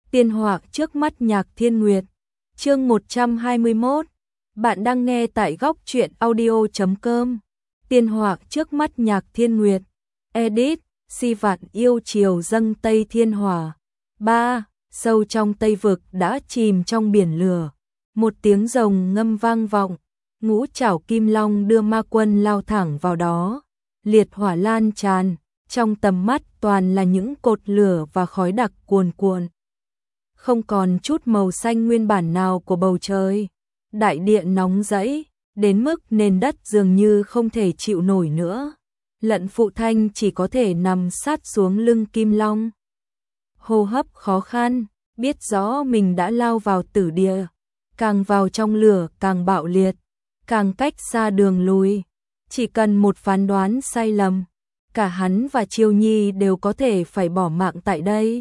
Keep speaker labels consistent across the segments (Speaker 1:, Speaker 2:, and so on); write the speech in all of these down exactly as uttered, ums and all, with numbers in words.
Speaker 1: Tiên họa trước mắt Nhạc Thiên Nguyệt. Chương một trăm hai mươi mốt. Bạn đang nghe tại góc truyện audio chấm com. Tiên họa trước mắt Nhạc Thiên Nguyệt. Edit, si vạn yêu chiều dâng Tây Thiên Hỏa. ba. Sâu trong Tây Vực đã chìm trong biển lửa. Một tiếng rồng ngâm vang vọng. Ngũ trảo kim long đưa ma quân lao thẳng vào đó. Liệt hỏa lan tràn, trong tầm mắt toàn là những cột lửa và khói đặc cuồn cuộn. Không còn chút màu xanh nguyên bản nào của bầu trời. Đại địa nóng rẫy, đến mức nền đất dường như không thể chịu nổi nữa. Lận Phụ Thanh chỉ có thể nằm sát xuống lưng kim long. Hô hấp khó khăn, biết rõ mình đã lao vào tử địa. Càng vào trong lửa càng bạo liệt, càng cách xa đường lui. Chỉ cần một phán đoán sai lầm, cả hắn và Chiêu Nhi đều có thể phải bỏ mạng tại đây.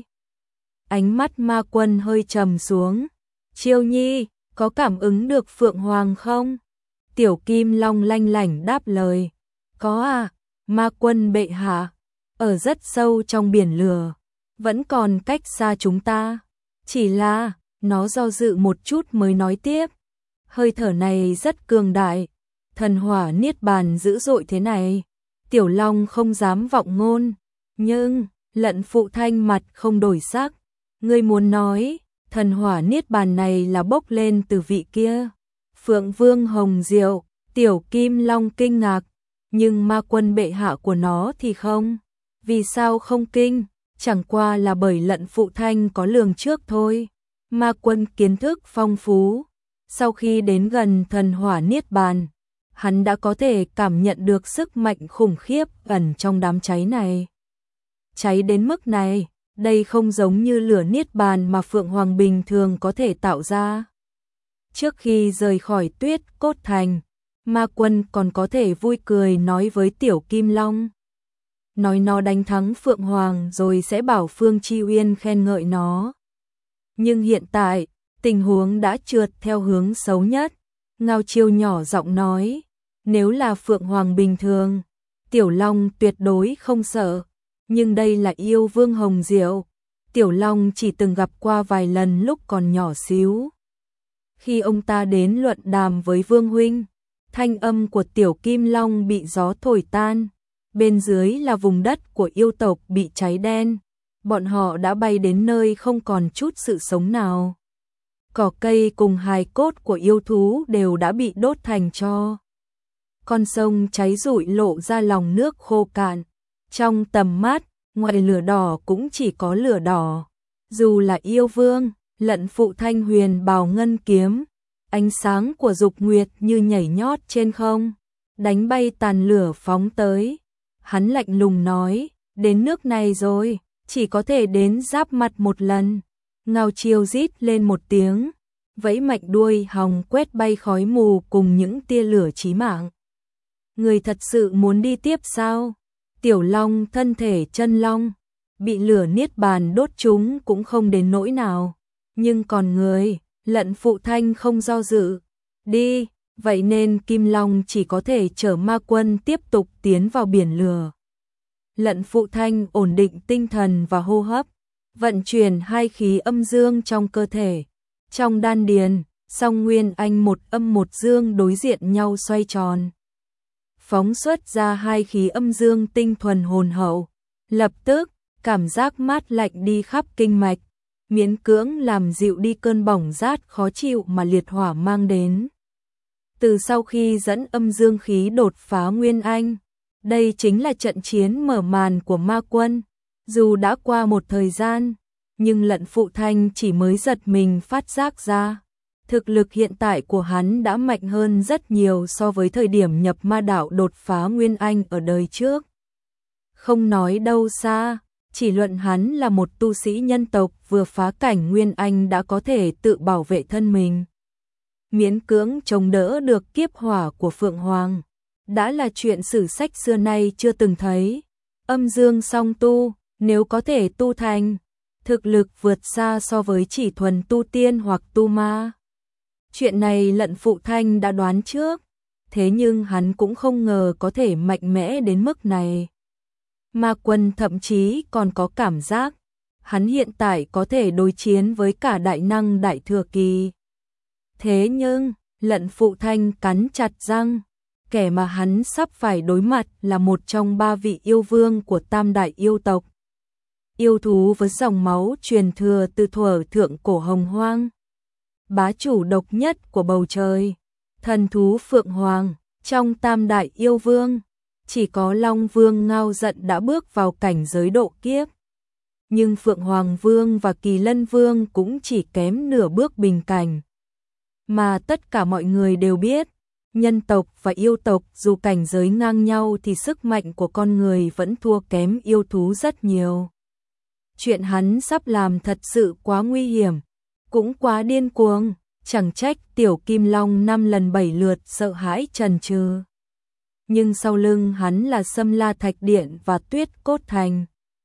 Speaker 1: Ánh mắt ma quân hơi trầm xuống. Chiêu Nhi, có cảm ứng được Phượng Hoàng không? Tiểu Kim Long lanh lảnh đáp lời. Có à, ma quân bệ hạ. Ở rất sâu trong biển lửa, vẫn còn cách xa chúng ta. Chỉ là, nó do dự một chút mới nói tiếp. Hơi thở này rất cường đại. Thần hỏa niết bàn dữ dội thế này, Tiểu Long không dám vọng ngôn. Nhưng, Lận Phụ Thanh mặt không đổi sắc. Ngươi muốn nói, thần hỏa niết bàn này là bốc lên từ vị kia. Phượng Vương Hồng Diệu, Tiểu Kim Long kinh ngạc. Nhưng ma quân bệ hạ của nó thì không. Vì sao không kinh? Chẳng qua là bởi Lận Phụ Thanh có lường trước thôi. Ma quân kiến thức phong phú. Sau khi đến gần thần hỏa niết bàn, hắn đã có thể cảm nhận được sức mạnh khủng khiếp ẩn trong đám cháy này. Cháy đến mức này, đây không giống như lửa niết bàn mà Phượng Hoàng bình thường có thể tạo ra. Trước khi rời khỏi Tuyết Cốt Thành, ma quân còn có thể vui cười nói với Tiểu Kim Long. Nói nó đánh thắng Phượng Hoàng rồi sẽ bảo Phương Chi Uyên khen ngợi nó. Nhưng hiện tại, tình huống đã trượt theo hướng xấu nhất. Ngao Chiêu nhỏ giọng nói, nếu là Phượng Hoàng bình thường, Tiểu Long tuyệt đối không sợ. Nhưng đây là yêu vương Hồng Diệu. Tiểu Long chỉ từng gặp qua vài lần lúc còn nhỏ xíu. Khi ông ta đến luận đàm với Vương Huynh, thanh âm của Tiểu Kim Long bị gió thổi tan. Bên dưới là vùng đất của yêu tộc bị cháy đen. Bọn họ đã bay đến nơi không còn chút sự sống nào. Cỏ cây cùng hài cốt của yêu thú đều đã bị đốt thành tro. Con sông cháy rụi lộ ra lòng nước khô cạn. Trong tầm mắt, ngoài lửa đỏ cũng chỉ có lửa đỏ. Dù là yêu vương, Lận Phụ Thanh huyền bào ngân kiếm, ánh sáng của dục nguyệt như nhảy nhót trên không, đánh bay tàn lửa phóng tới. Hắn lạnh lùng nói, đến nước này rồi, chỉ có thể đến giáp mặt một lần. Ngao Chiêu rít lên một tiếng, vẫy mạnh đuôi hòng quét bay khói mù cùng những tia lửa chí mạng. Người thật sự muốn đi tiếp sao? Tiểu Long thân thể chân long, bị lửa niết bàn đốt chúng cũng không đến nỗi nào. Nhưng còn người, Lận Phụ Thanh không do dự. Đi, vậy nên Kim Long chỉ có thể chở ma quân tiếp tục tiến vào biển lửa. Lận Phụ Thanh ổn định tinh thần và hô hấp, vận chuyển hai khí âm dương trong cơ thể. Trong đan điền, song nguyên anh một âm một dương đối diện nhau xoay tròn. Phóng xuất ra hai khí âm dương tinh thuần hồn hậu. Lập tức, cảm giác mát lạnh đi khắp kinh mạch, miễn cưỡng làm dịu đi cơn bỏng rát khó chịu mà liệt hỏa mang đến. Từ sau khi dẫn âm dương khí đột phá nguyên anh, đây chính là trận chiến mở màn của ma quân. Dù đã qua một thời gian, nhưng Lận Phụ Thanh chỉ mới giật mình phát giác ra. Thực lực hiện tại của hắn đã mạnh hơn rất nhiều so với thời điểm nhập ma đạo đột phá nguyên anh ở đời trước. Không nói đâu xa, chỉ luận hắn là một tu sĩ nhân tộc vừa phá cảnh nguyên anh đã có thể tự bảo vệ thân mình. Miễn cưỡng chống đỡ được kiếp hỏa của Phượng Hoàng, đã là chuyện sử sách xưa nay chưa từng thấy. Âm dương song tu, nếu có thể tu thành, thực lực vượt xa so với chỉ thuần tu tiên hoặc tu ma. Chuyện này Lận Phụ Thanh đã đoán trước, thế nhưng hắn cũng không ngờ có thể mạnh mẽ đến mức này. Ma quân thậm chí còn có cảm giác, hắn hiện tại có thể đối chiến với cả đại năng đại thừa kỳ. Thế nhưng, Lận Phụ Thanh cắn chặt răng, kẻ mà hắn sắp phải đối mặt là một trong ba vị yêu vương của tam đại yêu tộc. Yêu thú với dòng máu truyền thừa từ thuở thượng cổ hồng hoang. Bá chủ độc nhất của bầu trời, thần thú Phượng Hoàng, trong tam đại yêu vương, chỉ có Long Vương Ngao Giận đã bước vào cảnh giới độ kiếp. Nhưng Phượng Hoàng Vương và Kỳ Lân Vương cũng chỉ kém nửa bước bình cảnh. Mà tất cả mọi người đều biết, nhân tộc và yêu tộc dù cảnh giới ngang nhau thì sức mạnh của con người vẫn thua kém yêu thú rất nhiều. Chuyện hắn sắp làm thật sự quá nguy hiểm, cũng quá điên cuồng, chẳng trách Tiểu Kim Long năm lần bảy lượt sợ hãi chần chừ. Nhưng sau lưng hắn là Sâm La Thạch Điện và Tuyết Cốt Thành.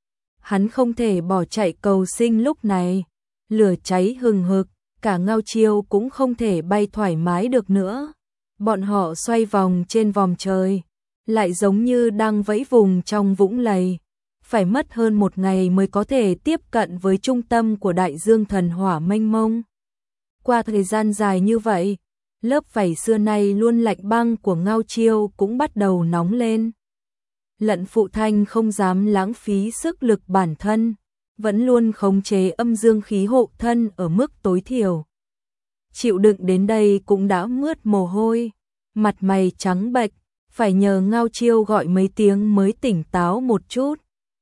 Speaker 1: Hắn không thể bỏ chạy cầu sinh lúc này, lửa cháy hừng hực, cả Ngao Chiêu cũng không thể bay thoải mái được nữa. Bọn họ xoay vòng trên vòm trời, lại giống như đang vẫy vùng trong vũng lầy. Phải mất hơn một ngày mới có thể tiếp cận với trung tâm của đại dương thần hỏa mênh mông. Qua thời gian dài như vậy, lớp vảy xưa nay luôn lạnh băng của Ngao Chiêu cũng bắt đầu nóng lên. Lận Phụ Thanh không dám lãng phí sức lực bản thân, vẫn luôn khống chế âm dương khí hộ thân ở mức tối thiểu. Chịu đựng đến đây cũng đã mướt mồ hôi, mặt mày trắng bệch, phải nhờ Ngao Chiêu gọi mấy tiếng mới tỉnh táo một chút.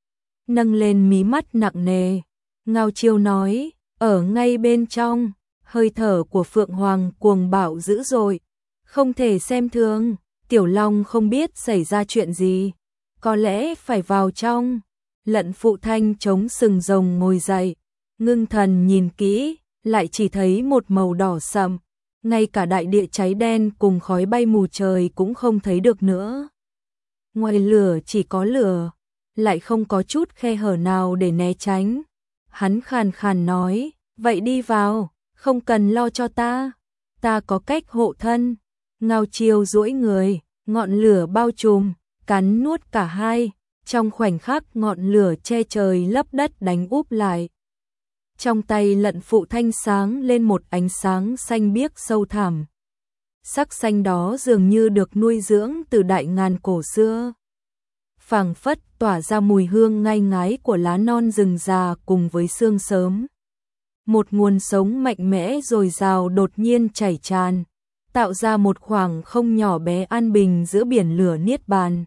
Speaker 1: Nâng lên mí mắt nặng nề, Ngao Chiêu nói, ở ngay bên trong, hơi thở của Phượng Hoàng cuồng bạo dữ dội, không thể xem thường. Tiểu Long không biết xảy ra chuyện gì, có lẽ phải vào trong. Lận Phụ Thanh chống sừng rồng ngồi dậy, ngưng thần nhìn kỹ, lại chỉ thấy một màu đỏ sậm, ngay cả đại địa cháy đen cùng khói bay mù trời cũng không thấy được nữa. Ngoài lửa chỉ có lửa, lại không có chút khe hở nào để né tránh. Hắn khàn khàn nói, vậy đi vào, không cần lo cho ta, ta có cách hộ thân. Ngao Chiêu duỗi người, ngọn lửa bao trùm, cắn nuốt cả hai, trong khoảnh khắc ngọn lửa che trời lấp đất đánh úp lại. Trong tay Lận Phụ Thanh sáng lên một ánh sáng xanh biếc sâu thẳm. Sắc xanh đó dường như được nuôi dưỡng từ đại ngàn cổ xưa. Phảng phất tỏa ra mùi hương ngai ngái của lá non rừng già cùng với sương sớm. Một nguồn sống mạnh mẽ dồi dào đột nhiên chảy tràn, tạo ra một khoảng không nhỏ bé an bình giữa biển lửa niết bàn.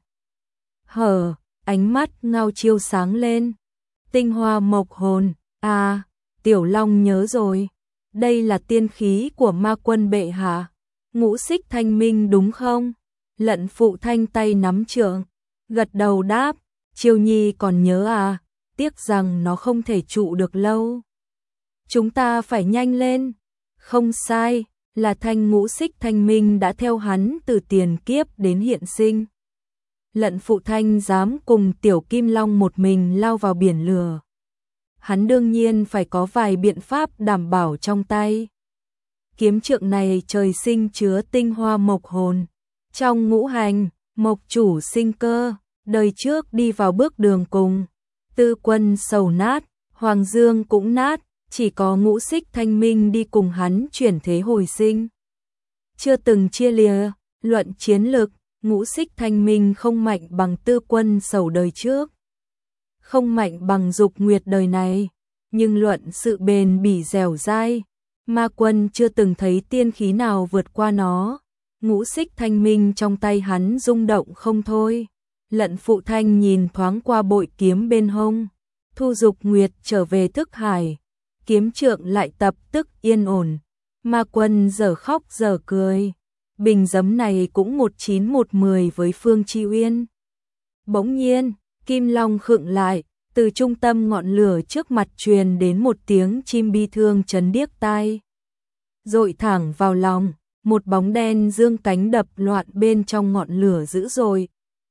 Speaker 1: Hờ, ánh mắt Ngao Chiêu sáng lên. Tinh hoa mộc hồn, à, Tiểu Long nhớ rồi, đây là tiên khí của ma quân bệ hạ, ngũ xích thanh minh đúng không? Lận Phụ Thanh tay nắm trượng, gật đầu đáp, Chiêu Nhi còn nhớ à, tiếc rằng nó không thể trụ được lâu. Chúng ta phải nhanh lên. Không sai, là thanh ngũ xích thanh minh đã theo hắn từ tiền kiếp đến hiện sinh. Lận Phụ Thanh dám cùng Tiểu Kim Long một mình lao vào biển lửa. Hắn đương nhiên phải có vài biện pháp đảm bảo trong tay. Kiếm trượng này trời sinh chứa tinh hoa mộc hồn. Trong ngũ hành, mộc chủ sinh cơ, đời trước đi vào bước đường cùng. Tư Quân sầu nát, Hoàng Dương cũng nát, chỉ có ngũ xích thanh minh đi cùng hắn chuyển thế hồi sinh. Chưa từng chia lìa, luận chiến lực, ngũ xích thanh minh không mạnh bằng Tư Quân sầu đời trước. Không mạnh bằng Dục Nguyệt đời này, nhưng luận sự bền bỉ dẻo dai, ma quân chưa từng thấy tiên khí nào vượt qua nó. Ngũ xích thanh minh trong tay hắn rung động không thôi. Lận Phụ Thanh nhìn thoáng qua bội kiếm bên hông, thu Dục Nguyệt trở về thức hải, kiếm trượng lại tập tức yên ổn. Ma quân giờ khóc giờ cười, bình giấm này cũng một chín một mười với Phương Chi Uyên. Bỗng nhiên, Kim Long khựng lại, từ trung tâm ngọn lửa trước mặt truyền đến một tiếng chim bi thương chấn điếc tai. Dội thẳng vào lòng, một bóng đen dương cánh đập loạn bên trong ngọn lửa dữ dội.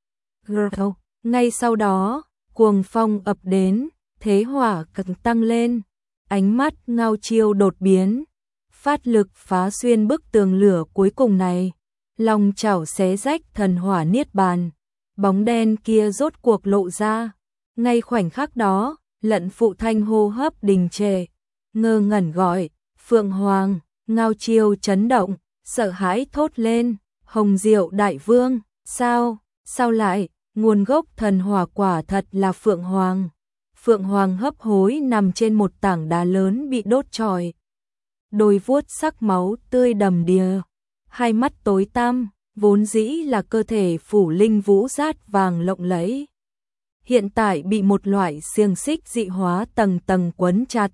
Speaker 1: Ngay sau đó, cuồng phong ập đến, thế hỏa càng tăng lên, ánh mắt Ngao Chiêu đột biến, phát lực phá xuyên bức tường lửa cuối cùng này, long chảo xé rách thần hỏa niết bàn. Bóng đen kia rốt cuộc lộ ra, ngay khoảnh khắc đó, Lận Phụ Thanh hô hấp đình trệ, ngơ ngẩn gọi, Phượng Hoàng. Ngao Chiêu chấn động, sợ hãi thốt lên, Hồng Diệu đại vương, sao, sao lại, nguồn gốc thần hỏa quả thật là Phượng Hoàng. Phượng Hoàng hấp hối nằm trên một tảng đá lớn bị đốt trọi. Đôi vuốt sắc máu tươi đầm đìa, hai mắt tối tăm, vốn dĩ là cơ thể phủ linh vũ rát vàng lộng lẫy. Hiện tại bị một loại xiềng xích dị hóa tầng tầng quấn chặt,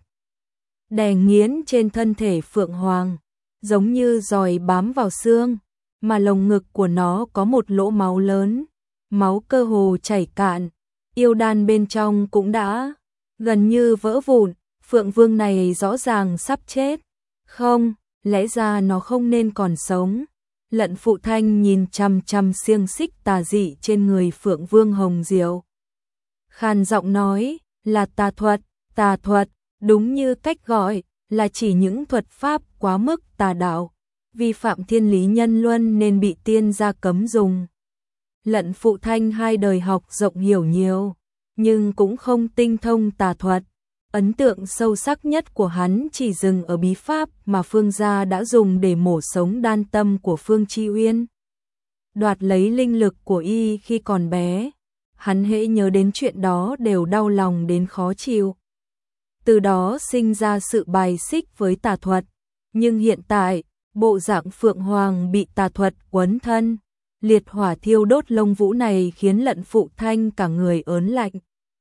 Speaker 1: đè nghiến trên thân thể Phượng Hoàng, giống như giòi bám vào xương, mà lồng ngực của nó có một lỗ máu lớn, máu cơ hồ chảy cạn, yêu đan bên trong cũng đã gần như vỡ vụn. Phượng Vương này rõ ràng sắp chết. Không, lẽ ra nó không nên còn sống. Lận Phụ Thanh nhìn chằm chằm xiềng xích tà dị trên người Phượng Vương Hồng Diệu, khàn giọng nói, là tà thuật, tà thuật, đúng như cách gọi, là chỉ những thuật pháp quá mức tà đạo, vi phạm thiên lý nhân luân nên bị tiên gia cấm dùng. Lận Phụ Thanh hai đời học rộng hiểu nhiều, nhưng cũng không tinh thông tà thuật. Ấn tượng sâu sắc nhất của hắn chỉ dừng ở bí pháp mà Phương gia đã dùng để mổ sống đan tâm của Phương Chi Uyên, đoạt lấy linh lực của y khi còn bé. Hắn hễ nhớ đến chuyện đó đều đau lòng đến khó chịu. Từ đó sinh ra sự bài xích với tà thuật. Nhưng hiện tại, bộ dạng Phượng Hoàng bị tà thuật quấn thân, liệt hỏa thiêu đốt lông vũ này khiến Lận Phụ Thanh cả người ớn lạnh.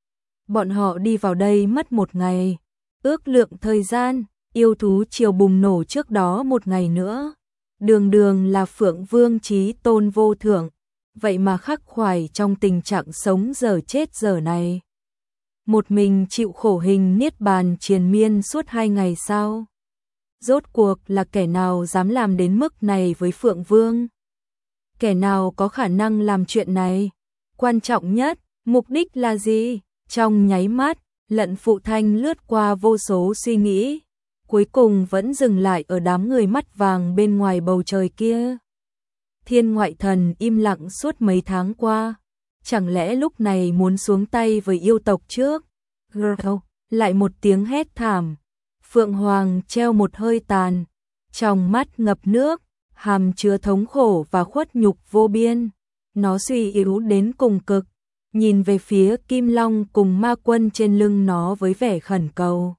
Speaker 1: Bọn họ đi vào đây mất một ngày, ước lượng thời gian, yêu thú triều bùng nổ trước đó một ngày nữa. Đường đường là Phượng Vương chí tôn vô thượng, vậy mà khắc khoải trong tình trạng sống giờ chết giờ này. Một mình chịu khổ hình niết bàn triền miên suốt hai ngày sau. Rốt cuộc là kẻ nào dám làm đến mức này với Phượng Vương? Kẻ nào có khả năng làm chuyện này? Quan trọng nhất, mục đích là gì? Trong nháy mắt, Lận Phụ Thanh lướt qua vô số suy nghĩ, cuối cùng vẫn dừng lại ở đám người mắt vàng bên ngoài bầu trời kia. Thiên Ngoại Thần im lặng suốt mấy tháng qua, chẳng lẽ lúc này muốn xuống tay với yêu tộc trước? Gâu, lại một tiếng hét thảm. Phượng Hoàng treo một hơi tàn, trong mắt ngập nước, hàm chứa thống khổ và khuất nhục vô biên. Nó suy yếu đến cùng cực, nhìn về phía Kim Long cùng ma quân trên lưng nó với vẻ khẩn cầu.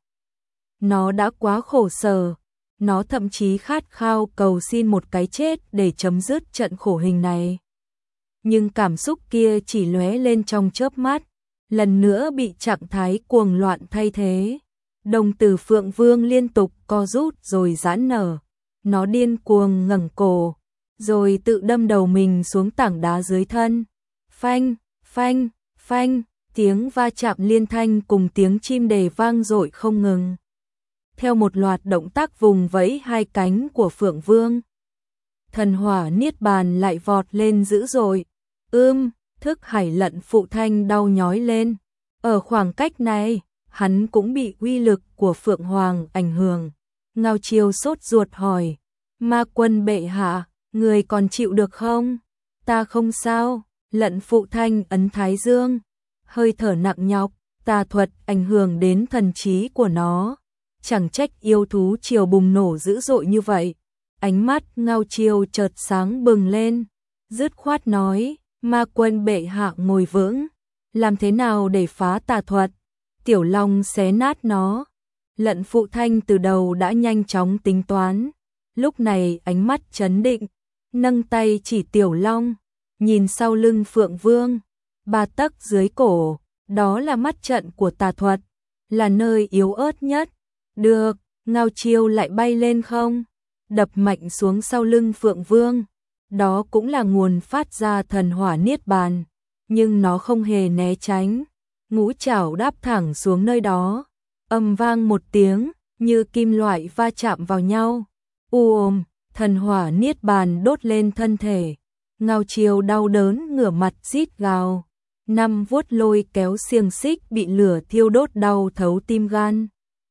Speaker 1: Nó đã quá khổ sở, nó thậm chí khát khao cầu xin một cái chết để chấm dứt trận khổ hình này. Nhưng cảm xúc kia chỉ lóe lên trong chớp mắt, lần nữa bị trạng thái cuồng loạn thay thế. Đồng tử Phượng Vương liên tục co rút rồi giãn nở, nó điên cuồng ngẩng cổ, rồi tự đâm đầu mình xuống tảng đá dưới thân. Phanh, phanh, phanh, tiếng va chạm liên thanh cùng tiếng chim đề vang dội không ngừng. Theo một loạt động tác vùng vẫy hai cánh của Phượng Vương, thần hỏa niết bàn lại vọt lên dữ dội. Ưm, thức hải Lận Phụ Thanh đau nhói lên. Ở khoảng cách này, hắn cũng bị uy lực của Phượng Hoàng ảnh hưởng. Ngao Chiêu sốt ruột hỏi, ma quân bệ hạ, người còn chịu được không? Ta không sao. Lận Phụ Thanh ấn thái dương, hơi thở nặng nhọc, tà thuật ảnh hưởng đến thần trí của nó. Chẳng trách yêu thú triều bùng nổ dữ dội như vậy. Ánh mắt Ngao Chiêu chợt sáng bừng lên, dứt khoát nói, ma quân bệ hạ ngồi vững, làm thế nào để phá tà thuật? Tiểu Long xé nát nó. Lận Phụ Thanh từ đầu đã nhanh chóng tính toán, lúc này ánh mắt trấn định, nâng tay chỉ Tiểu Long, nhìn sau lưng Phượng Vương, ba tấc dưới cổ, đó là mắt trận của tà thuật, là nơi yếu ớt nhất. Được, Ngao Chiêu lại bay lên không, đập mạnh xuống sau lưng Phượng Vương. Đó cũng là nguồn phát ra thần hỏa niết bàn, nhưng nó không hề né tránh, ngũ chảo đáp thẳng xuống nơi đó, ầm vang một tiếng, như kim loại va chạm vào nhau. U ôm, thần hỏa niết bàn đốt lên thân thể. Ngao Chiêu đau đớn ngửa mặt rít gào, năm vuốt lôi kéo xiềng xích bị lửa thiêu đốt đau thấu tim gan.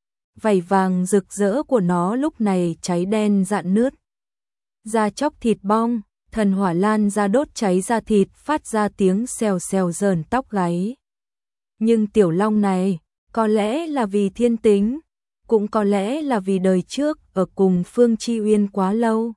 Speaker 1: Vảy vàng rực rỡ của nó lúc này cháy đen rạn nứt, da chóc thịt bong, thần hỏa lan ra đốt cháy da thịt, phát ra tiếng xèo xèo rờn tóc gáy. Nhưng Tiểu Long này, Có lẽ là vì thiên tính, cũng có lẽ là vì đời trước ở cùng Phương Chi Uyên quá lâu.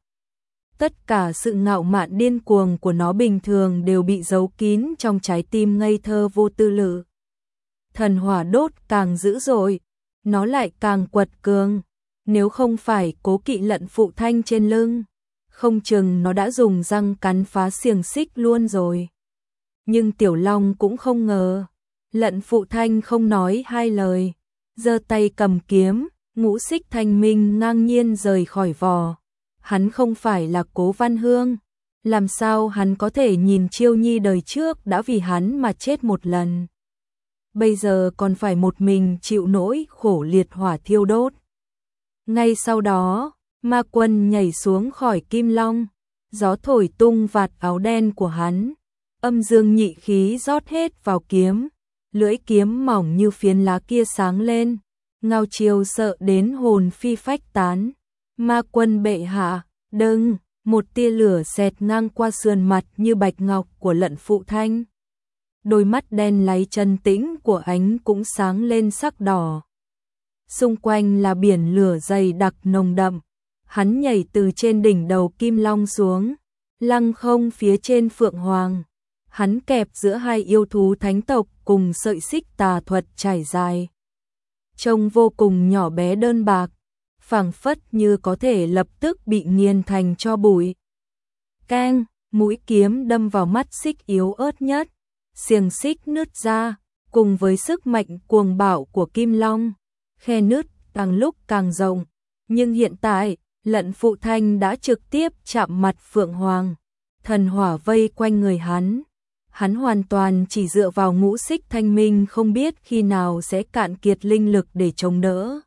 Speaker 1: Tất cả sự ngạo mạn điên cuồng của nó bình thường đều bị giấu kín trong trái tim ngây thơ vô tư lự. Thần hỏa đốt càng dữ dội, nó lại càng quật cường. Nếu không phải cố kỵ Lận Phụ Thanh trên lưng, không chừng nó đã dùng răng cắn phá xiềng xích luôn rồi. Nhưng Tiểu Long cũng không ngờ, Lận Phụ Thanh không nói hai lời, giơ tay cầm kiếm, ngũ xích thanh minh ngang nhiên rời khỏi vỏ. Hắn không phải là Cố Văn Hương, làm sao hắn có thể nhìn Chiêu Nhi đời trước đã vì hắn mà chết một lần. Bây giờ còn phải một mình chịu nỗi khổ liệt hỏa thiêu đốt. Ngay sau đó, Ma Quân nhảy xuống khỏi Kim Long, gió thổi tung vạt áo đen của hắn, âm dương nhị khí rót hết vào kiếm, lưỡi kiếm mỏng như phiến lá kia sáng lên, ngao chiều sợ đến hồn phi phách tán. Ma Quân bệ hạ, đừng, một tia lửa xẹt ngang qua sườn mặt như bạch ngọc của Lận Phụ Thanh. Đôi mắt đen láy trần tĩnh của ánh cũng sáng lên sắc đỏ. Xung quanh là biển lửa dày đặc nồng đậm. Hắn nhảy từ trên đỉnh đầu Kim Long xuống, lăng không phía trên Phượng Hoàng. Hắn kẹp giữa hai yêu thú thánh tộc cùng sợi xích tà thuật trải dài. Trông vô cùng nhỏ bé đơn bạc, phảng phất như có thể lập tức bị nghiền thành tro bụi. Keng, mũi kiếm đâm vào mắt xích yếu ớt nhất, xiềng xích nứt ra, cùng với sức mạnh cuồng bạo của Kim Long, khe nứt càng lúc càng rộng, nhưng hiện tại, Lận Phụ Thanh đã trực tiếp chạm mặt Phượng Hoàng, thần hỏa vây quanh người hắn. Hắn hoàn toàn chỉ dựa vào ngũ xích thanh minh không biết khi nào sẽ cạn kiệt linh lực để chống đỡ.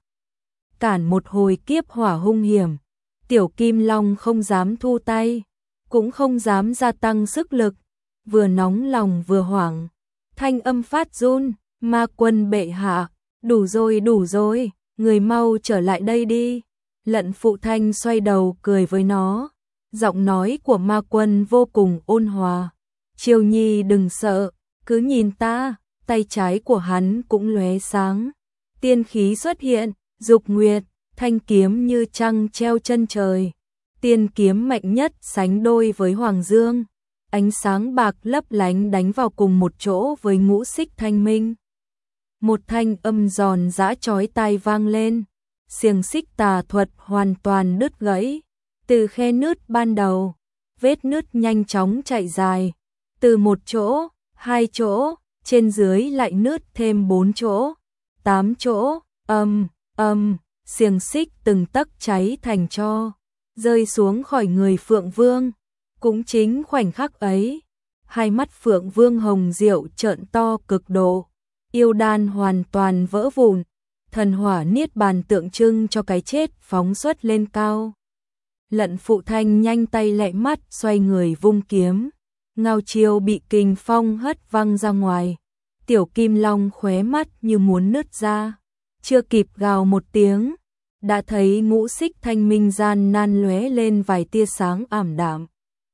Speaker 1: Cản một hồi kiếp hỏa hung hiểm, Tiểu Kim Long không dám thu tay, cũng không dám gia tăng sức lực, vừa nóng lòng vừa hoảng. Thanh âm phát run, Ma Quân bệ hạ, đủ rồi đủ rồi, người mau trở lại đây đi. Lận Phụ Thanh xoay đầu cười với nó, giọng nói của Ma Quân vô cùng ôn hòa. Chiêu Nhi đừng sợ, cứ nhìn ta. Tay trái của hắn cũng lóe sáng, tiên khí xuất hiện, dục nguyệt, thanh kiếm như trăng treo chân trời. Tiên kiếm mạnh nhất sánh đôi với Hoàng Dương, ánh sáng bạc lấp lánh đánh vào cùng một chỗ với ngũ xích thanh minh. Một thanh âm giòn giã chói tai vang lên, xiềng xích tà thuật hoàn toàn đứt gãy. Từ khe nứt ban đầu, vết nứt nhanh chóng chạy dài, từ một chỗ, hai chỗ, trên dưới lại nứt thêm bốn chỗ, tám chỗ, âm, âm, xiềng xích từng tấc cháy thành tro, rơi xuống khỏi người Phượng Vương. Cũng chính khoảnh khắc ấy, hai mắt Phượng Vương hồng diệu trợn to cực độ, yêu đan hoàn toàn vỡ vụn, thần hỏa niết bàn tượng trưng cho cái chết phóng xuất lên cao. Lận Phụ Thanh nhanh tay lẹ mắt xoay người vung kiếm, ngao chiêu bị kình phong hất văng ra ngoài. Tiểu Kim Long khóe mắt như muốn nứt ra, chưa kịp gào một tiếng, đã thấy ngũ xích thanh minh gian nan lóe lên vài tia sáng ảm đạm.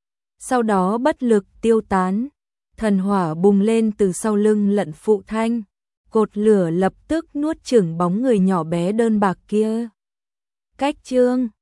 Speaker 1: Sau đó bất lực tiêu tán, thần hỏa bùng lên từ sau lưng Lận Phụ Thanh, cột lửa lập tức nuốt chửng bóng người nhỏ bé đơn bạc kia. Cách chương